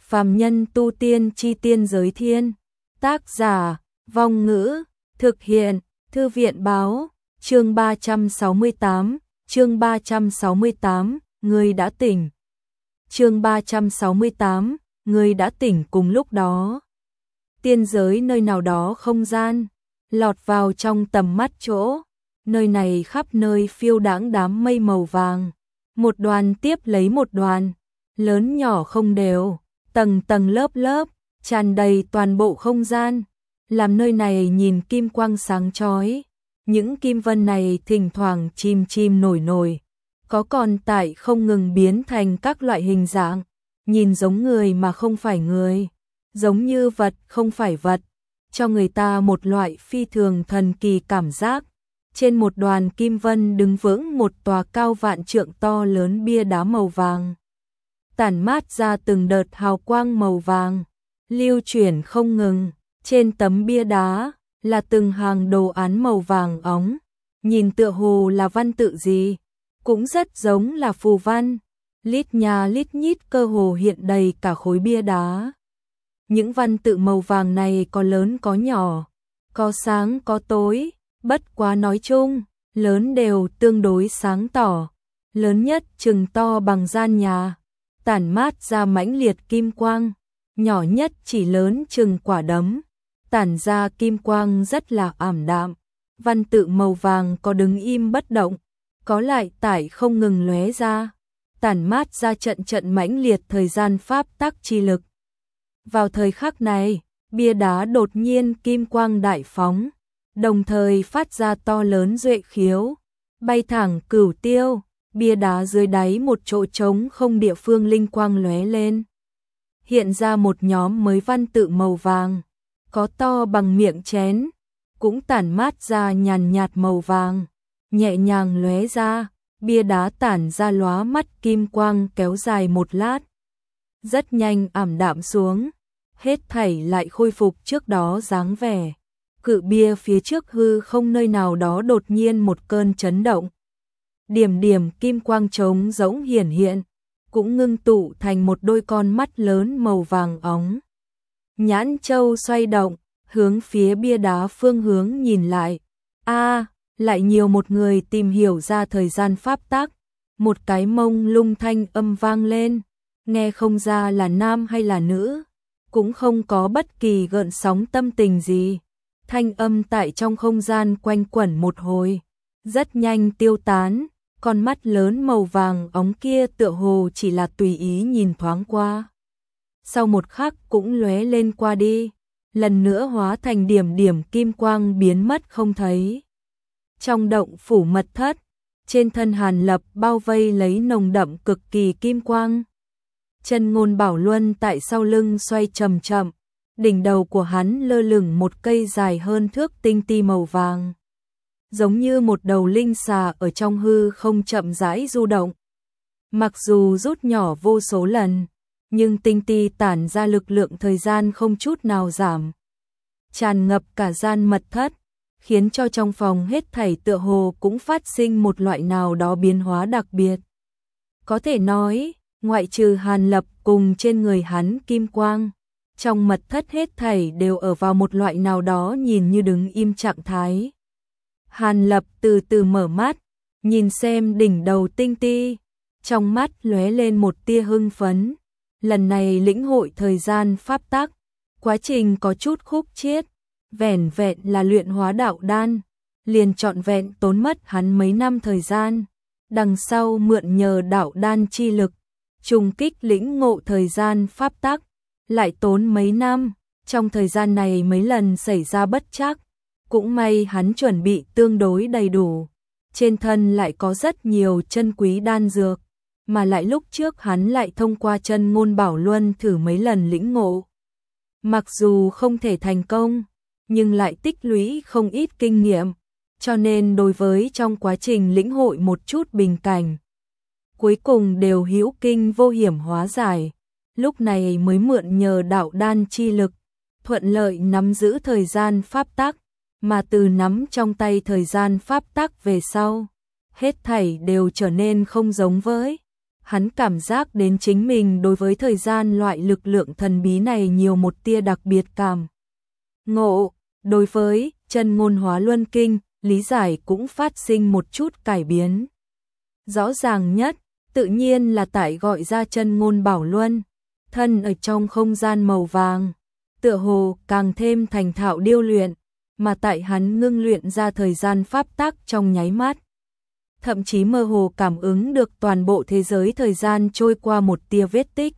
Phàm nhân tu tiên chi tiên giới thiên. Tác giả, Vong Ngữ, thực hiện, Thư viện báo, chương 368, người đã tỉnh. Chương 368, người đã tỉnh. Cùng lúc đó. Tiên giới nơi nào đó không gian, lọt vào trong tầm mắt chỗ. Nơi này khắp nơi phiêu đãng đám mây màu vàng, một đoàn tiếp lấy một đoàn, lớn nhỏ không đều, tầng tầng lớp lớp, tràn đầy toàn bộ không gian, làm nơi này nhìn kim quang sáng chói. Những kim vân này thỉnh thoảng chìm chìm nổi nổi, có còn tại không ngừng biến thành các loại hình dạng, nhìn giống người mà không phải người, giống như vật không phải vật, cho người ta một loại phi thường thần kỳ cảm giác. Trên một đoàn kim vân đứng vững một tòa cao vạn trượng to lớn bia đá màu vàng, tản mát ra từng đợt hào quang màu vàng, lưu chuyển không ngừng. Trên tấm bia đá là từng hàng đồ án màu vàng óng, nhìn tựa hồ là văn tự gì, cũng rất giống là phù văn, lít nha lít nhít cơ hồ hiện đầy cả khối bia đá. Những văn tự màu vàng này có lớn có nhỏ, có sáng có tối, bất quá nói chung, lớn đều tương đối sáng tỏ, lớn nhất chừng to bằng gian nhà, tản mát ra mãnh liệt kim quang, nhỏ nhất chỉ lớn chừng quả đấm, tản ra kim quang rất là ảm đạm. Văn tự màu vàng có đứng im bất động, có lại tải không ngừng lóe ra, tản mát ra trận trận mãnh liệt thời gian pháp tắc chi lực. Vào thời khắc này, bia đá đột nhiên kim quang đại phóng, đồng thời phát ra to lớn duệ khiếu, bay thẳng cửu tiêu, bia đá dưới đáy một chỗ trống không địa phương linh quang lóe lên. Hiện ra một nhóm mới văn tự màu vàng, có to bằng miệng chén, cũng tản mát ra nhàn nhạt màu vàng, nhẹ nhàng lóe ra, bia đá tản ra lóa mắt kim quang kéo dài một lát. Rất nhanh ảm đạm xuống, hết thảy lại khôi phục trước đó dáng vẻ. Cự bia phía trước hư không nơi nào đó đột nhiên một cơn chấn động. Điểm điểm kim quang trống rỗng hiển hiện, cũng ngưng tụ thành một đôi con mắt lớn màu vàng óng. Nhãn châu xoay động, hướng phía bia đá phương hướng nhìn lại. Lại nhiều một người tìm hiểu ra thời gian pháp tắc. Một cái mông lung thanh âm vang lên, nghe không ra là nam hay là nữ, cũng không có bất kỳ gợn sóng tâm tình gì. Thanh âm tại trong không gian quanh quẩn một hồi, rất nhanh tiêu tán, con mắt lớn màu vàng óng kia tựa hồ chỉ là tùy ý nhìn thoáng qua. Sau một khắc cũng lóe lên qua đi, lần nữa hóa thành điểm điểm kim quang biến mất không thấy. Trong động phủ mật thất, trên thân Hàn Lập bao vây lấy nồng đậm cực kỳ kim quang. Chân Ngôn Bảo Luân tại sau lưng xoay chậm chậm, đỉnh đầu của hắn lơ lửng một cây dài hơn thước tinh ti màu vàng, giống như một đầu linh xà ở trong hư không chậm rãi du động. Mặc dù rút nhỏ vô số lần, nhưng tinh ti tản ra lực lượng thời gian không chút nào giảm, tràn ngập cả gian mật thất, khiến cho trong phòng hết thảy tựa hồ cũng phát sinh một loại nào đó biến hóa đặc biệt. Có thể nói, ngoại trừ Hàn Lập cùng trên người hắn kim quang, trong mật thất hết thảy đều ở vào một loại nào đó nhìn như đứng im trạng thái. Hàn Lập từ từ mở mắt, nhìn xem đỉnh đầu tinh ti, trong mắt lóe lên một tia hưng phấn. Lần này lĩnh hội thời gian pháp tắc, quá trình có chút khúc chiết, vẻn vẹn là luyện hóa đạo đan, liền trọn vẹn tốn mất hắn mấy năm thời gian. Đằng sau mượn nhờ đạo đan chi lực, trùng kích lĩnh ngộ thời gian pháp tắc, lại tốn mấy năm. Trong thời gian này mấy lần xảy ra bất trắc, cũng may hắn chuẩn bị tương đối đầy đủ. Trên thân lại có rất nhiều chân quý đan dược, mà lại lúc trước hắn lại thông qua Chân Ngôn Bảo Luân thử mấy lần lĩnh ngộ. Mặc dù không thể thành công, nhưng lại tích lũy không ít kinh nghiệm, cho nên đối với trong quá trình lĩnh hội một chút bình cảnh, cuối cùng đều hữu kinh vô hiểm hóa giải. Lúc này mới mượn nhờ đạo đan chi lực, thuận lợi nắm giữ thời gian pháp tắc, mà từ nắm trong tay thời gian pháp tắc về sau, hết thảy đều trở nên không giống với hắn cảm giác đến chính mình đối với thời gian loại lực lượng thần bí này nhiều một tia đặc biệt cảm ngộ, đối với chân ngôn hóa luân kinh, lý giải cũng phát sinh một chút cải biến. Rõ ràng nhất, tự nhiên là tại gọi ra chân ngôn bảo luân, thân ở trong không gian màu vàng, tựa hồ càng thêm thành thạo điêu luyện, mà tại hắn ngưng luyện ra thời gian pháp tắc trong nháy mắt. Thậm chí mơ hồ cảm ứng được toàn bộ thế giới thời gian trôi qua một tia vết tích.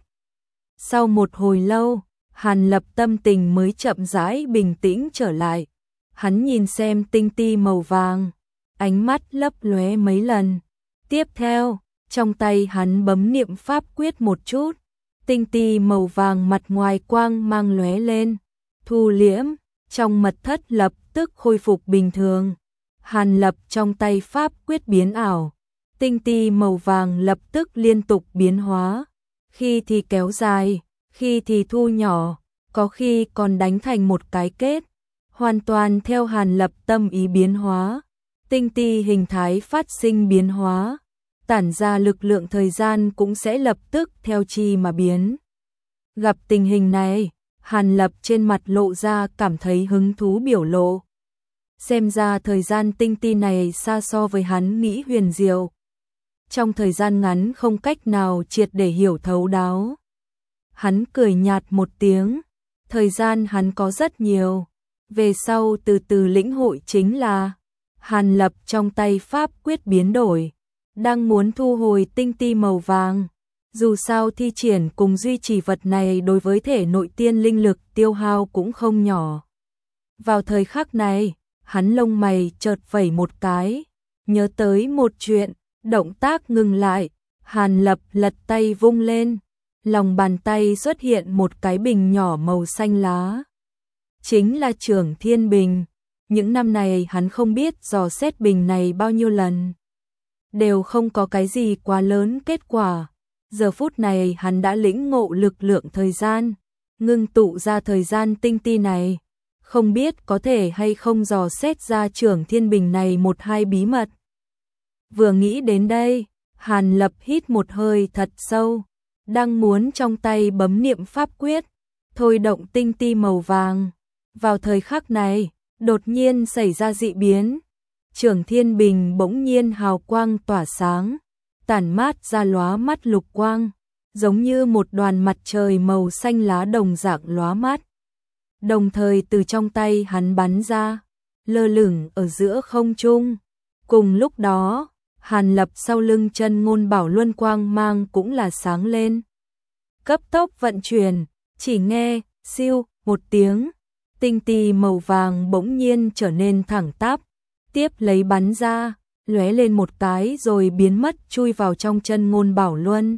Sau một hồi lâu, Hàn Lập tâm tình mới chậm rãi bình tĩnh trở lại. Hắn nhìn xem tinh ti màu vàng, ánh mắt lấp lóe mấy lần. Tiếp theo, trong tay hắn bấm niệm pháp quyết một chút, tinh ti màu vàng mặt ngoài quang mang lóe lên, thu liễm, trong mật thất lập tức khôi phục bình thường. Hàn Lập trong tay pháp quyết biến ảo, tinh ti màu vàng lập tức liên tục biến hóa, khi thì kéo dài, khi thì thu nhỏ, có khi còn đánh thành một cái kết, hoàn toàn theo Hàn Lập tâm ý biến hóa. Tinh ti hình thái phát sinh biến hóa, tản ra lực lượng thời gian cũng sẽ lập tức theo chi mà biến. Gặp tình hình này, Hàn Lập trên mặt lộ ra cảm thấy hứng thú biểu lộ. Xem ra thời gian tinh ti này xa so với hắn nghĩ huyền diệu. Trong thời gian ngắn không cách nào triệt để hiểu thấu đáo. Hắn cười nhạt một tiếng, thời gian hắn có rất nhiều, về sau từ từ lĩnh hội chính là. Hàn Lập trong tay pháp quyết biến đổi, đang muốn thu hồi tinh ti màu vàng. Dù sao thi triển cùng duy trì vật này đối với thể nội tiên linh lực tiêu hao cũng không nhỏ. Vào thời khắc này, hắn lông mày chợt vẩy một cái, nhớ tới một chuyện, động tác ngừng lại, Hàn Lập lật tay vung lên, lòng bàn tay xuất hiện một cái bình nhỏ màu xanh lá. Chính là Trường Thiên Bình. Những năm này hắn không biết dò xét bình này bao nhiêu lần, đều không có cái gì quá lớn kết quả. Giờ phút này hắn đã lĩnh ngộ lực lượng thời gian, ngưng tụ ra thời gian tinh ti này, không biết có thể hay không dò xét ra Trường Thiên Bình này một hai bí mật. Vừa nghĩ đến đây, Hàn Lập hít một hơi thật sâu, đang muốn trong tay bấm niệm pháp quyết, thôi động tinh ti màu vàng. Vào thời khắc này, đột nhiên xảy ra dị biến, Trường Thiên Bình bỗng nhiên hào quang tỏa sáng, tản mát ra lóa mắt lục quang, giống như một đoàn mặt trời màu xanh lá đồng dạng lóa mắt. Đồng thời từ trong tay hắn bắn ra, lơ lửng ở giữa không trung. Cùng lúc đó, Hàn Lập sau lưng chân ngôn bảo luân quang mang cũng là sáng lên. Cấp tốc vận chuyển, chỉ nghe, siêu, một tiếng. Tinh ti màu vàng bỗng nhiên trở nên thẳng tắp, tiếp lấy bắn ra, lóe lên một cái rồi biến mất chui vào trong chân ngôn bảo luân.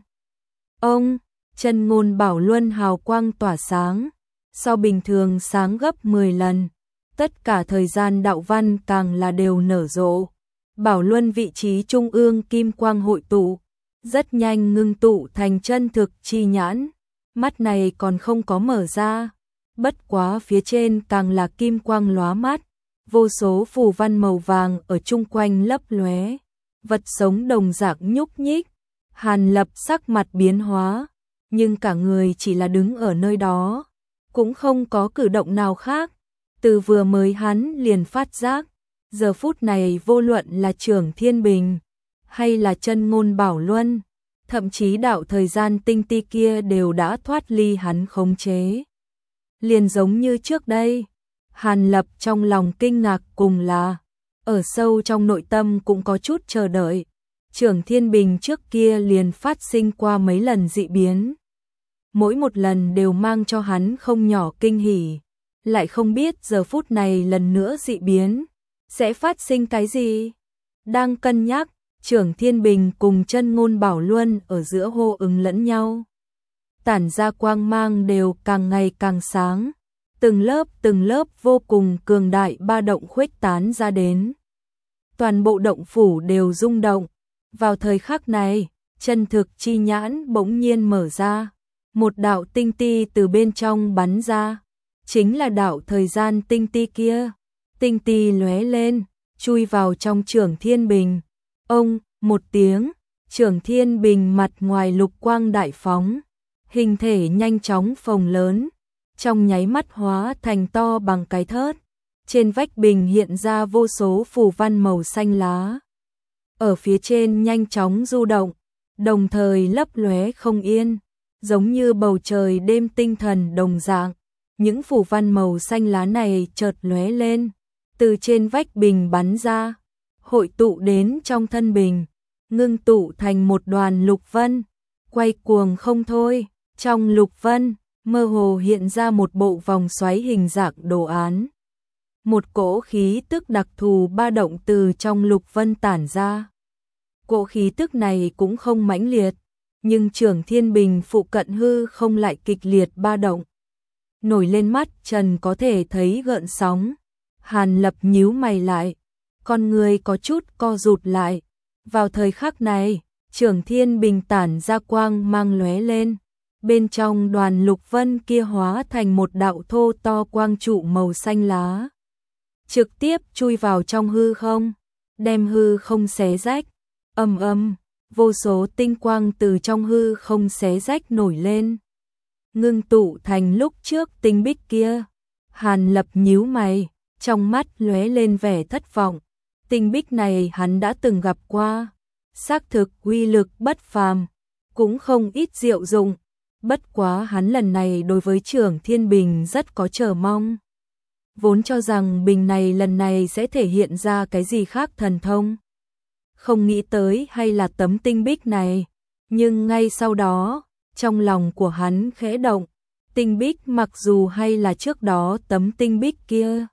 Ông, chân ngôn bảo luân hào quang tỏa sáng, so bình thường sáng gấp 10 lần, tất cả thời gian đạo văn càng là đều nở rộ. Bảo luân vị trí trung ương kim quang hội tụ, rất nhanh ngưng tụ thành chân thực chi nhãn, mắt này còn không có mở ra. Bất quá phía trên càng là kim quang lóa mắt, vô số phù văn màu vàng ở chung quanh lấp lóe, vật sống đồng dạng nhúc nhích. Hàn Lập sắc mặt biến hóa, nhưng cả người chỉ là đứng ở nơi đó, cũng không có cử động nào khác. Từ vừa mới hắn liền phát giác, giờ phút này vô luận là Trường Thiên Bình, hay là chân ngôn bảo luân, thậm chí đạo thời gian tinh ti kia đều đã thoát ly hắn khống chế. Liền giống như trước đây, Hàn Lập trong lòng kinh ngạc cùng là, ở sâu trong nội tâm cũng có chút chờ đợi. Trường Thiên Bình trước kia liền phát sinh qua mấy lần dị biến. Mỗi một lần đều mang cho hắn không nhỏ kinh hỉ, lại không biết giờ phút này lần nữa dị biến, sẽ phát sinh cái gì? Đang cân nhắc, Trường Thiên Bình cùng chân ngôn bảo luân ở giữa hô ứng lẫn nhau. Tản ra quang mang đều càng ngày càng sáng, từng lớp vô cùng cường đại ba động khuếch tán ra đến. Toàn bộ động phủ đều rung động. Vào thời khắc này, chân thực chi nhãn bỗng nhiên mở ra, một đạo tinh ti từ bên trong bắn ra, chính là đạo thời gian tinh ti kia. Tinh ti lóe lên, chui vào trong Trường Thiên Bình. Ông, một tiếng, Trưởng Thiên Bình mặt ngoài lục quang đại phóng, hình thể nhanh chóng phồng lớn, trong nháy mắt hóa thành to bằng cái thớt. Trên vách bình hiện ra vô số phù văn màu xanh lá. Ở phía trên nhanh chóng du động, đồng thời lấp lóe không yên, giống như bầu trời đêm tinh thần đồng dạng. Những phù văn màu xanh lá này chợt lóe lên, từ trên vách bình bắn ra, hội tụ đến trong thân bình, ngưng tụ thành một đoàn lục vân, quay cuồng không thôi. Trong lục vân, mơ hồ hiện ra một bộ vòng xoáy hình dạng đồ án. Một cỗ khí tức đặc thù ba động từ trong lục vân tản ra. Cỗ khí tức này cũng không mãnh liệt, nhưng Trưởng Thiên Bình phụ cận hư không lại kịch liệt ba động. Nổi lên mắt Trần có thể thấy gợn sóng. Hàn Lập nhíu mày lại, con người có chút co rụt lại. Vào thời khắc này, Trưởng Thiên Bình tản ra quang mang lóe lên. Bên trong đoàn lục vân kia hóa thành một đạo thô to quang trụ màu xanh lá. Trực tiếp chui vào trong hư không, đem hư không xé rách. Ầm ầm, vô số tinh quang từ trong hư không xé rách nổi lên, ngưng tụ thành lúc trước tinh bích kia. Hàn Lập nhíu mày, trong mắt lóe lên vẻ thất vọng. Tinh bích này hắn đã từng gặp qua, xác thực uy lực bất phàm, cũng không ít diệu dụng. Bất quá hắn lần này đối với Trưởng Thiên Bình rất có chờ mong. Vốn cho rằng bình này lần này sẽ thể hiện ra cái gì khác thần thông. Không nghĩ tới hay là tấm tinh bích này, nhưng ngay sau đó, trong lòng của hắn khẽ động, tinh bích mặc dù hay là trước đó tấm tinh bích kia.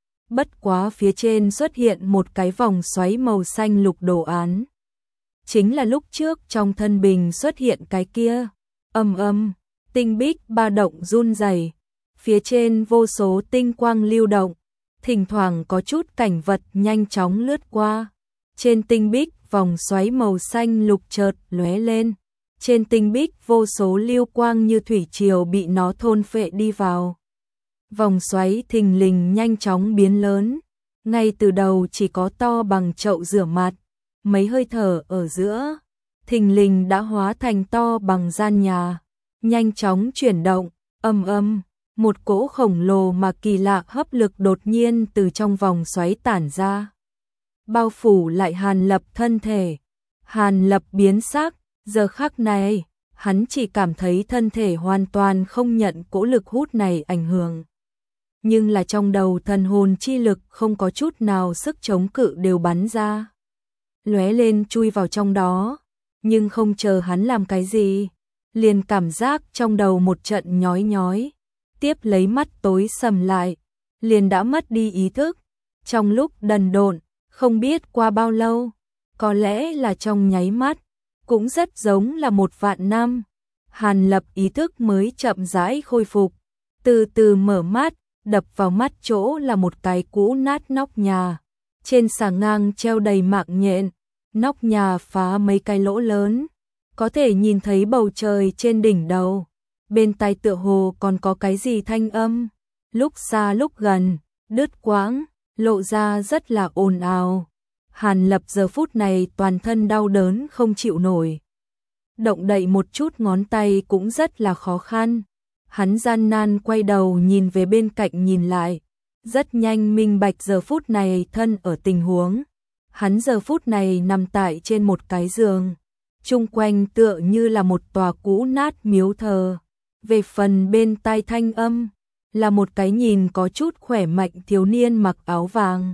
Bất quá phía trên xuất hiện một cái vòng xoáy màu xanh lục đồ án. Chính là lúc trước trong thân bình xuất hiện cái kia. Ầm ầm, tinh bích ba động run rẩy, phía trên vô số tinh quang lưu động, thỉnh thoảng có chút cảnh vật nhanh chóng lướt qua. Trên tinh bích vòng xoáy màu xanh lục chợt lóe lên, trên tinh bích vô số lưu quang như thủy triều bị nó thôn phệ đi vào. Vòng xoáy thình lình nhanh chóng biến lớn, ngay từ đầu chỉ có to bằng chậu rửa mặt, mấy hơi thở ở giữa, thình lình đã hóa thành to bằng gian nhà, nhanh chóng chuyển động. Ầm ầm, một cỗ khổng lồ mà kỳ lạ hấp lực đột nhiên từ trong vòng xoáy tản ra, bao phủ lại Hàn Lập thân thể. Hàn Lập biến sắc, giờ khắc này, hắn chỉ cảm thấy thân thể hoàn toàn không nhận cỗ lực hút này ảnh hưởng. Nhưng là trong đầu thần hồn chi lực không có chút nào sức chống cự đều bắn ra, lóe lên chui vào trong đó, nhưng không chờ hắn làm cái gì, liền cảm giác trong đầu một trận nhói nhói, tiếp lấy mắt tối sầm lại, liền đã mất đi ý thức. Trong lúc đần độn, không biết qua bao lâu, có lẽ là trong nháy mắt, cũng rất giống là 1.000 năm, Hàn Lập ý thức mới chậm rãi khôi phục, từ từ mở mắt, đập vào mắt chỗ là một cái cũ nát nóc nhà, trên xà ngang treo đầy mạng nhện, nóc nhà phá mấy cái lỗ lớn, có thể nhìn thấy bầu trời trên đỉnh đầu, bên tai tựa hồ còn có cái gì thanh âm, lúc xa lúc gần, đứt quãng, lộ ra rất là ồn ào. Hàn Lập giờ phút này toàn thân đau đớn không chịu nổi, động đậy một chút ngón tay cũng rất là khó khăn. Hắn gian nan quay đầu nhìn về bên cạnh nhìn lại, rất nhanh minh bạch giờ phút này thân ở tình huống. Hắn giờ phút này nằm tại trên một cái giường, chung quanh tựa như là một tòa cũ nát miếu thờ. Về phần bên tai thanh âm, là một cái nhìn có chút khỏe mạnh thiếu niên mặc áo vàng,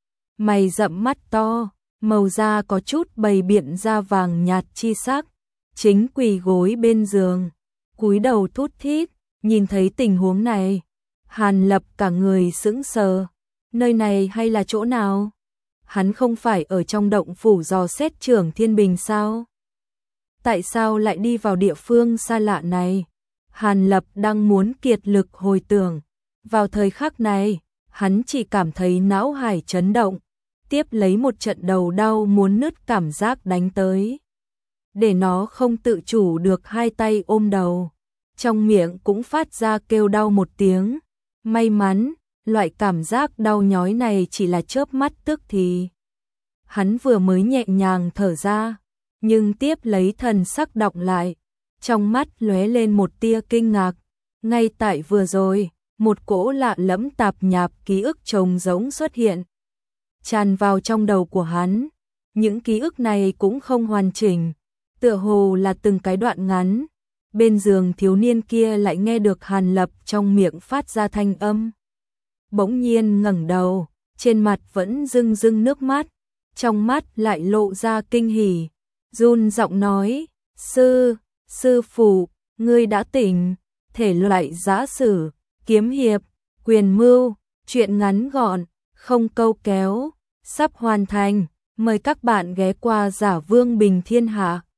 mày rậm mắt to, màu da có chút bầy biện da vàng nhạt chi sắc, chính quỳ gối bên giường, cúi đầu thút thít. Nhìn thấy tình huống này, Hàn Lập cả người sững sờ, nơi này hay là chỗ nào? Hắn không phải ở trong động phủ dò xét Trưởng Thiên Bình sao? Tại sao lại đi vào địa phương xa lạ này? Hàn Lập đang muốn kiệt lực hồi tưởng. Vào thời khắc này, hắn chỉ cảm thấy não hải chấn động, tiếp lấy một trận đầu đau muốn nứt cảm giác đánh tới. Để nó không tự chủ được hai tay ôm đầu, trong miệng cũng phát ra kêu đau một tiếng. May mắn, loại cảm giác đau nhói này chỉ là chớp mắt tức thì. Hắn vừa mới nhẹ nhàng thở ra, nhưng tiếp lấy thần sắc đọng lại, trong mắt lóe lên một tia kinh ngạc. Ngay tại vừa rồi, một cỗ lạ lẫm tạp nhạp ký ức trông giống xuất hiện, tràn vào trong đầu của hắn. Những ký ức này cũng không hoàn chỉnh, tựa hồ là từng cái đoạn ngắn. Bên giường thiếu niên kia lại nghe được Hàn Lập trong miệng phát ra thanh âm. Bỗng nhiên ngẩng đầu, trên mặt vẫn rưng rưng nước mắt, trong mắt lại lộ ra kinh hỉ, run giọng nói: sư phụ, ngươi đã tỉnh. Thể loại giã sử, kiếm hiệp, quyền mưu, truyện ngắn gọn, không câu kéo, sắp hoàn thành. Mời các bạn ghé qua Giả Vương Bình Thiên Hạ.